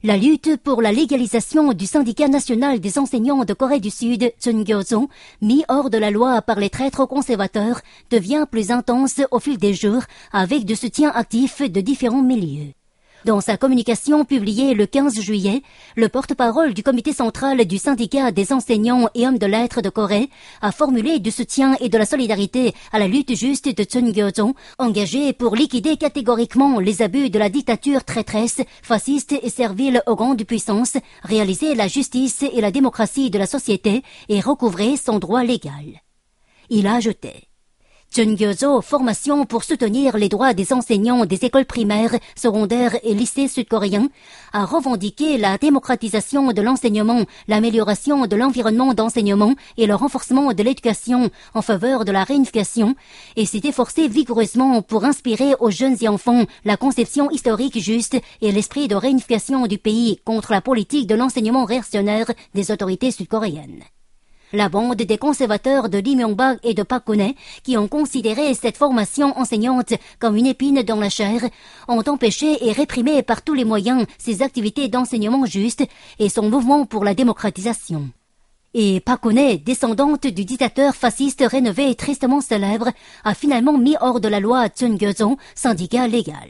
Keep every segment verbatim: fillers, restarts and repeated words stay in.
La lutte pour la légalisation du syndicat national des enseignants de Corée du Sud, Chungyeoso, mis hors de la loi par les traîtres conservateurs, devient plus intense au fil des jours avec du soutien actif de différents milieux. Dans sa communication publiée le quinze juillet, le porte-parole du comité central du syndicat des enseignants et hommes de lettres de Corée a formulé du soutien et de la solidarité à la lutte juste de Chungyeoso, engagée pour liquider catégoriquement les abus de la dictature traîtresse, fasciste et servile aux grandes puissances, réaliser la justice et la démocratie de la société et recouvrer son droit légal. Il a ajouté: Chungyeoso, formation pour soutenir les droits des enseignants des écoles primaires, secondaires et lycées sud-coréens, a revendiqué la démocratisation de l'enseignement, l'amélioration de l'environnement d'enseignement et le renforcement de l'éducation en faveur de la réunification et s'est efforcé vigoureusement pour inspirer aux jeunes et enfants la conception historique juste et l'esprit de réunification du pays contre la politique de l'enseignement réactionnaire des autorités sud-coréennes. La bande des conservateurs de Lee Myung-bak et de Park Geun-hye, qui ont considéré cette formation enseignante comme une épine dans la chair, ont empêché et réprimé par tous les moyens ces activités d'enseignement juste et son mouvement pour la démocratisation. Et Park Geun-hye, descendante du dictateur fasciste rénové et tristement célèbre, a finalement mis hors de la loi Chungyeoso, syndicat légal.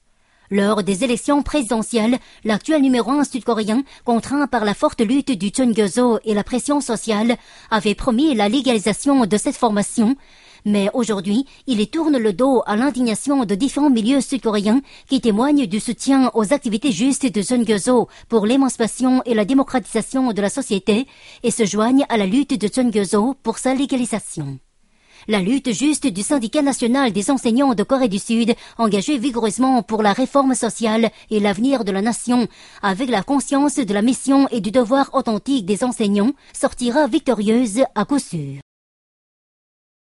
Lors des élections présidentielles, l'actuel numéro un sud-coréen, contraint par la forte lutte du Chungyeoso et la pression sociale, avait promis la légalisation de cette formation. Mais aujourd'hui, il y tourne le dos à l'indignation de différents milieux sud-coréens qui témoignent du soutien aux activités justes de Chungyeoso pour l'émancipation et la démocratisation de la société et se joignent à la lutte de Chungyeoso pour sa légalisation. La lutte juste du syndicat national des enseignants de Corée du Sud, engagé vigoureusement pour la réforme sociale et l'avenir de la nation, avec la conscience de la mission et du devoir authentique des enseignants, sortira victorieuse à coup sûr.